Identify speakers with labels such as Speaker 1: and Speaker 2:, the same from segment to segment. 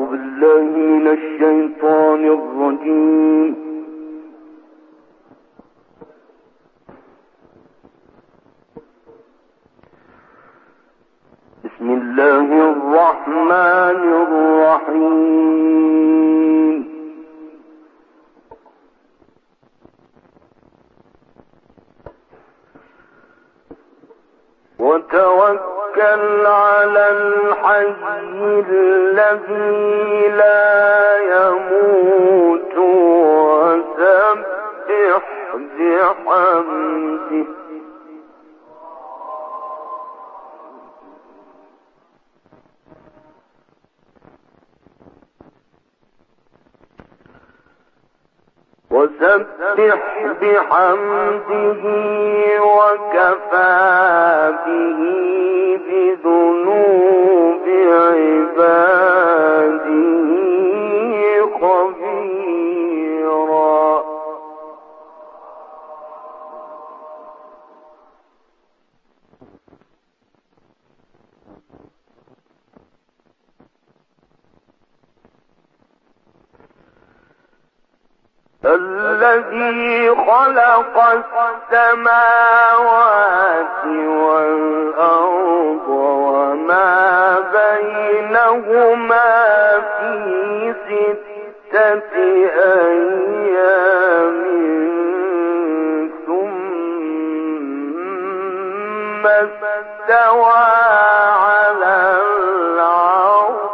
Speaker 1: بالله من الشيطان الرجيم. بسم الله الرحمن الرحيم. وتوكل على الحي الذي لا يموت وسبح بحمده وكفى به بذنوب عباده خبيرا. الذي خلق السماوات والأرض وما بينهما في 6 أيام ثم استوى على العرش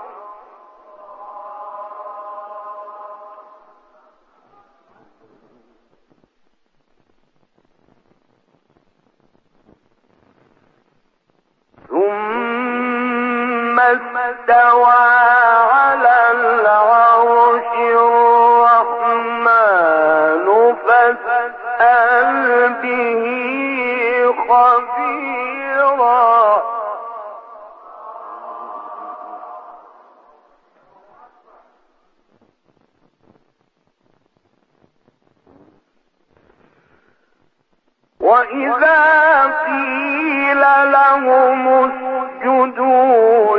Speaker 1: الرحمن فاسأل به خبيرا. وإذا قيل لهم اسجدوا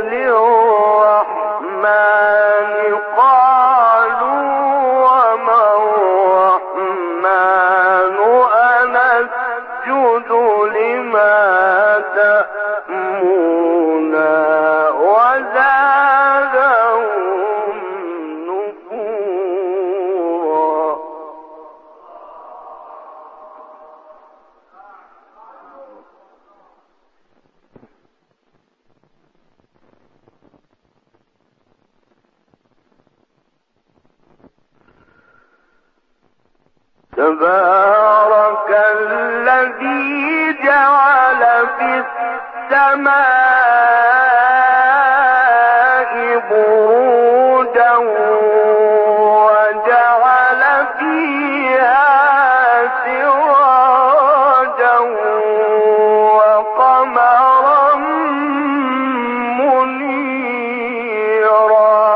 Speaker 1: للرحمن قالوا وما الرحمن أنسجد لما تأمرنا وزادهم نفورا. تبارك الذي جعل في السماء بروجا وجعل فيها سراجا وقمرا منيرا.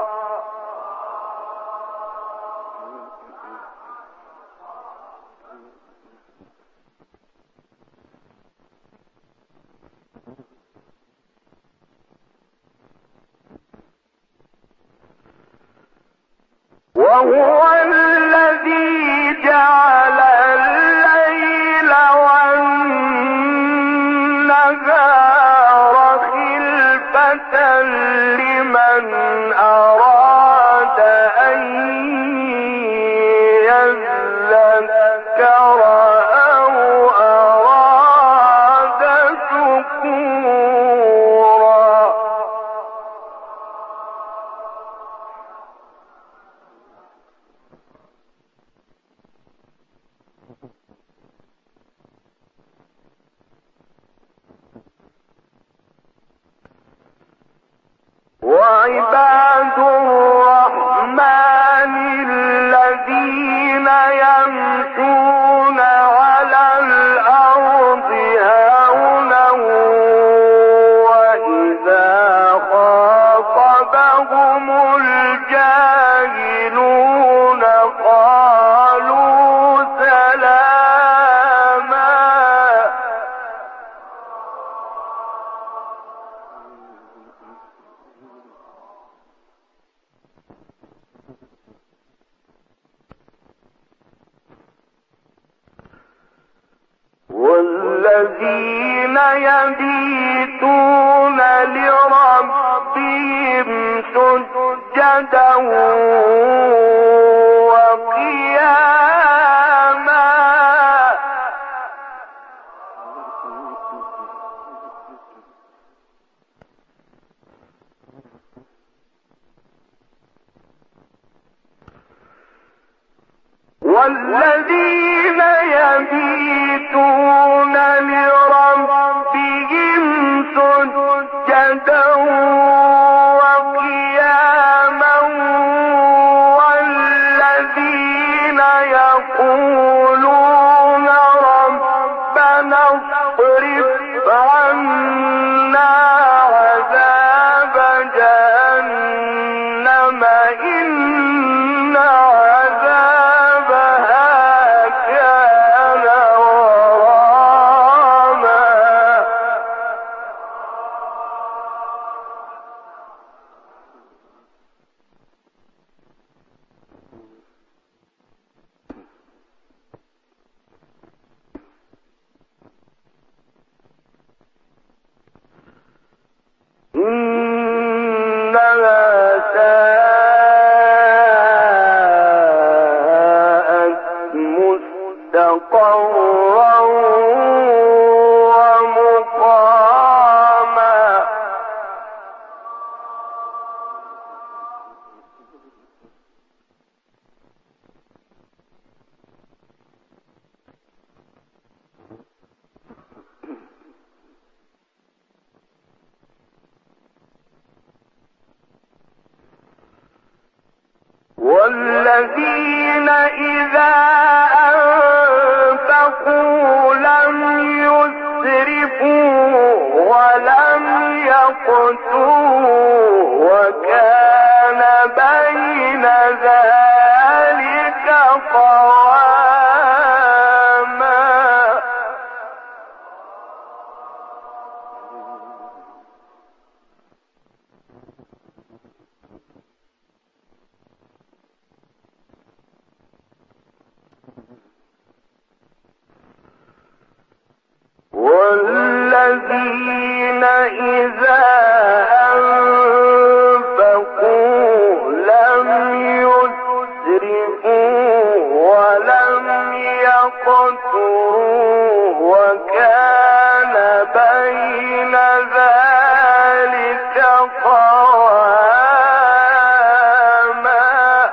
Speaker 1: وهو الذي جعل الليل والنهار خلفة لمن أراد أن يذكر أو أراد شكورا. وعباد الرحمن الذين يمشون على الأرض هونا وإذا خاطبهم الجاهلون قالوا سلاما. والذين يبيتون لربهم سجدا وقياما والذين يبيتون لربهم سجدا وقياما والذين يقولون ربنا اصرف عنا عذاب جهنم إن عذابها كان غراما إنها ساءت مستقرا ومقاما والذين إذا أنفقوا لم يسرفوا ولم يقتروا وكان بين ذلك قواما والذين إذا أنفقوا لم يسرفوا ولم يقتروا وكان بين ذلك قواما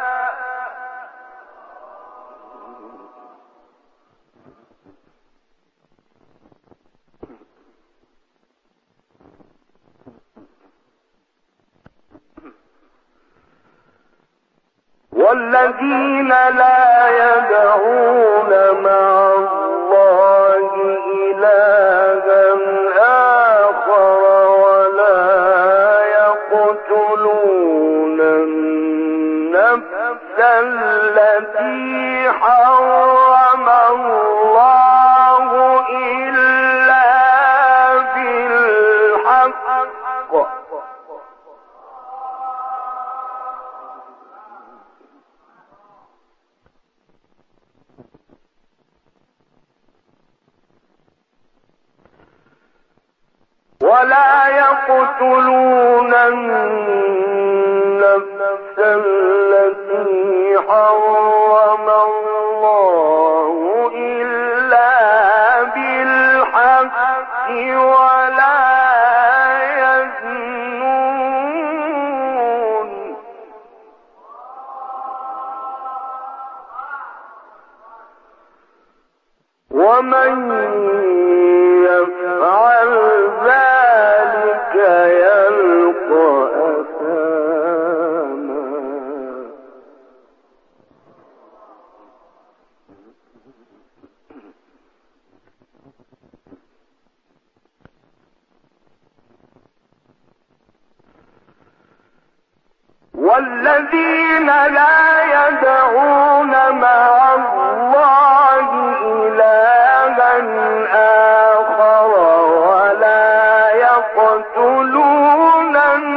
Speaker 1: والذين لا يدعون مع الله إلها آخر ولا يقتلون النفس التي حرم الله إلا بالحق ولا يقتلون النفس التي حرم الله إلا بالحق ولا يزنون ومن يفعل ذلك يلقى أثاما والذين لا يدعون مع الله إلها آخر ولا يقتلون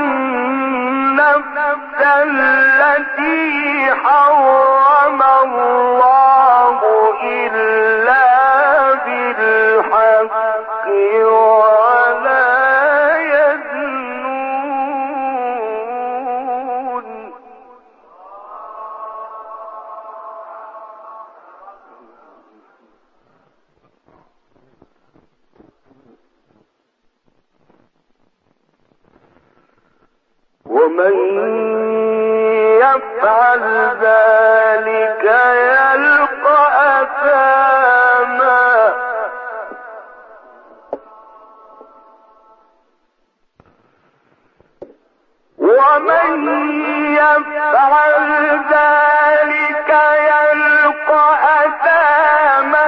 Speaker 1: النفس التي حرم الله إلا بالحق ومن يفعل ذلك يلقى أثاما ومن يفعل ذلك يلقى أثاما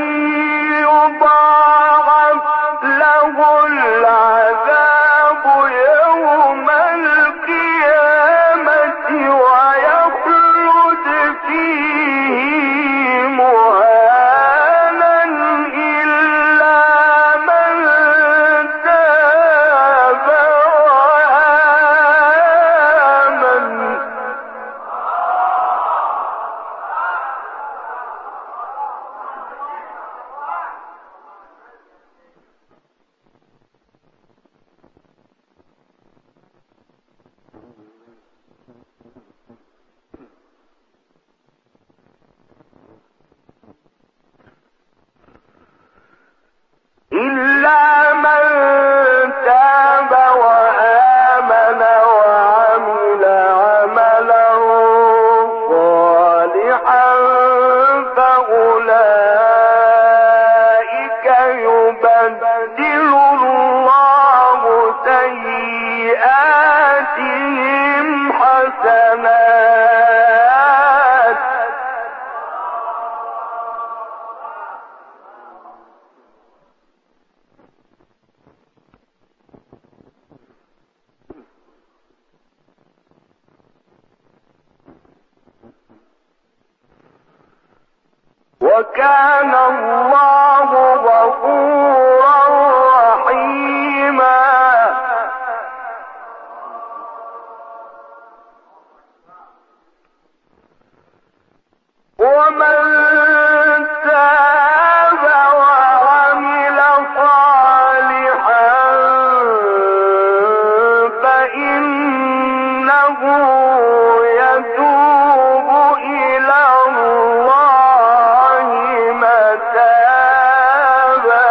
Speaker 1: يضاعف له العذاب يوم القيامة ويخلد فيه مهانا إلا من تاب وآمن إلا من تاب وآمن وعمل عملا صالحا فأولئك يبدل الله سيئاتهم حسنات وكان الله غفورا رحيما ومن تاب وعمل صالحا فإنه يتوب إلى الله متابا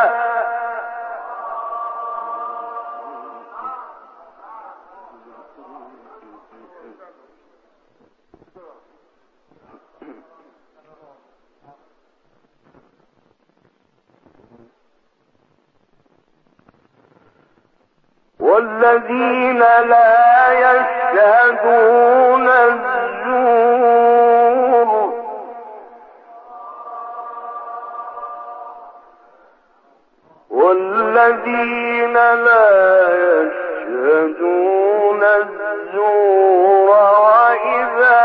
Speaker 1: والذين لا يشهدون الزور والذين لا يشهدون الزور وإذا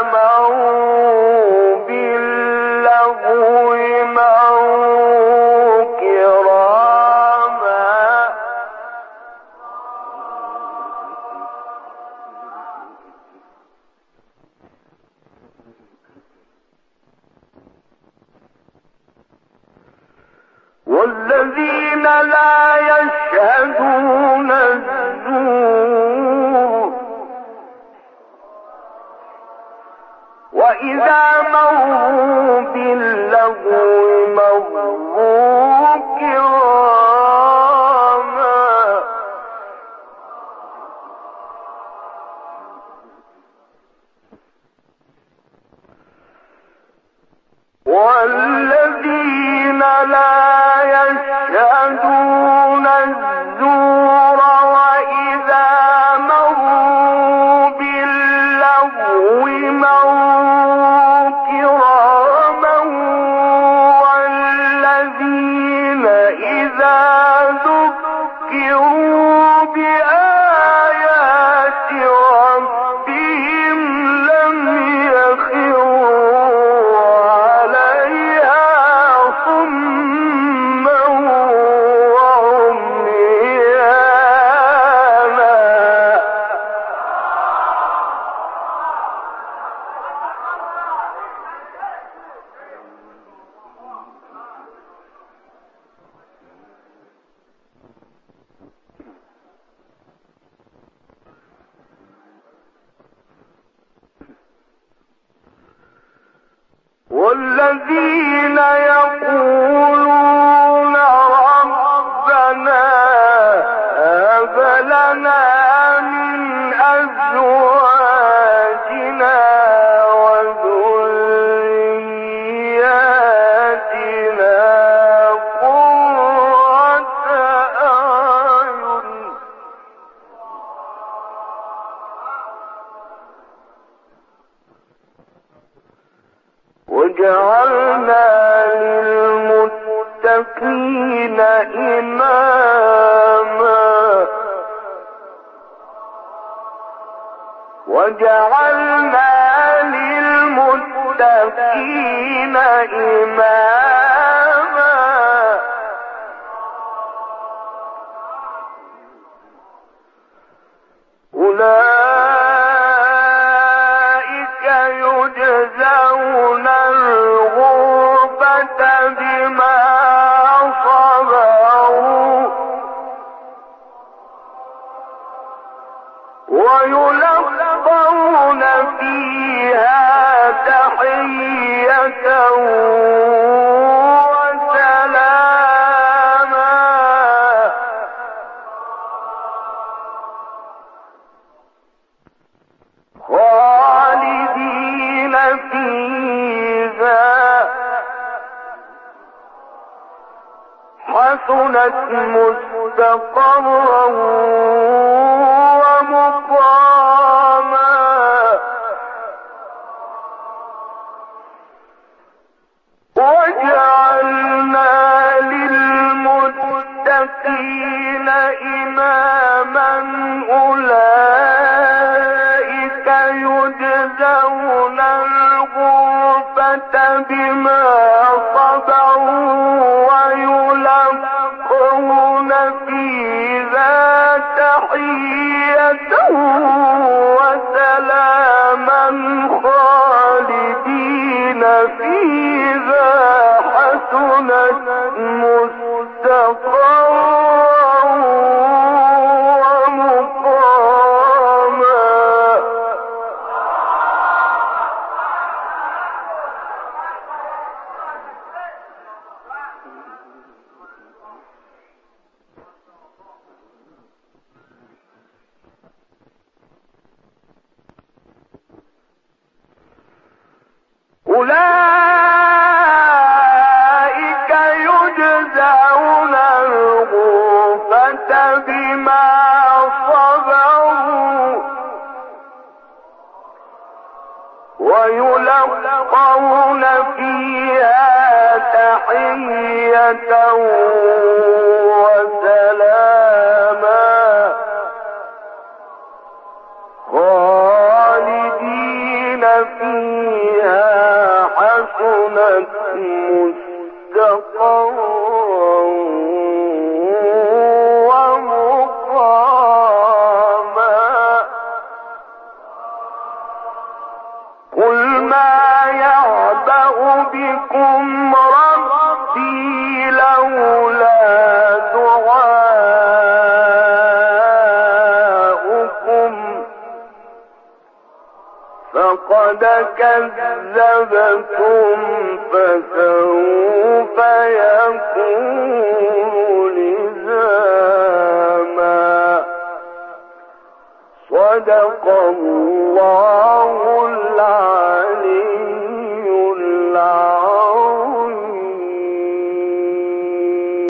Speaker 1: مروا باللغو مروا كراما والذين لا يشهدون الزور وإذا مروا باللغو مروا كراما والذين لا يشهدون الزور وإذا مروا باللغو مروا كراما والذين إذا ذكروا بآيات ربهم لم يخروا عليها صما وعميانا والذين يقولون ربنا هب لنا من أزواجنا وذرياتنا قرة أعين وجعلنا للمتقين إماما وجعلنا للمتقين إماما أولئك يجزون الغرفة بما صبروا ويلقون فيها تحية وسلاما خالدين فيها حسنت مستقرا ومقاما وجعلنا للمتقين إماما أولئك يجزون الغرفة بما صبروا ويلقون فيها تحية وسلاما خالدين فيها حسنت مستقرا ومقاما أولئك يجزون الغرفة بما صبروا ويلقون فيها تحية وسلاما خالدين فيها حسنت مستقرا ومقاما قل ما يعبأ بكم ربي لولا دعاؤكم فقد كذبتم فسوف يكون لزاما صدق الله العظيم.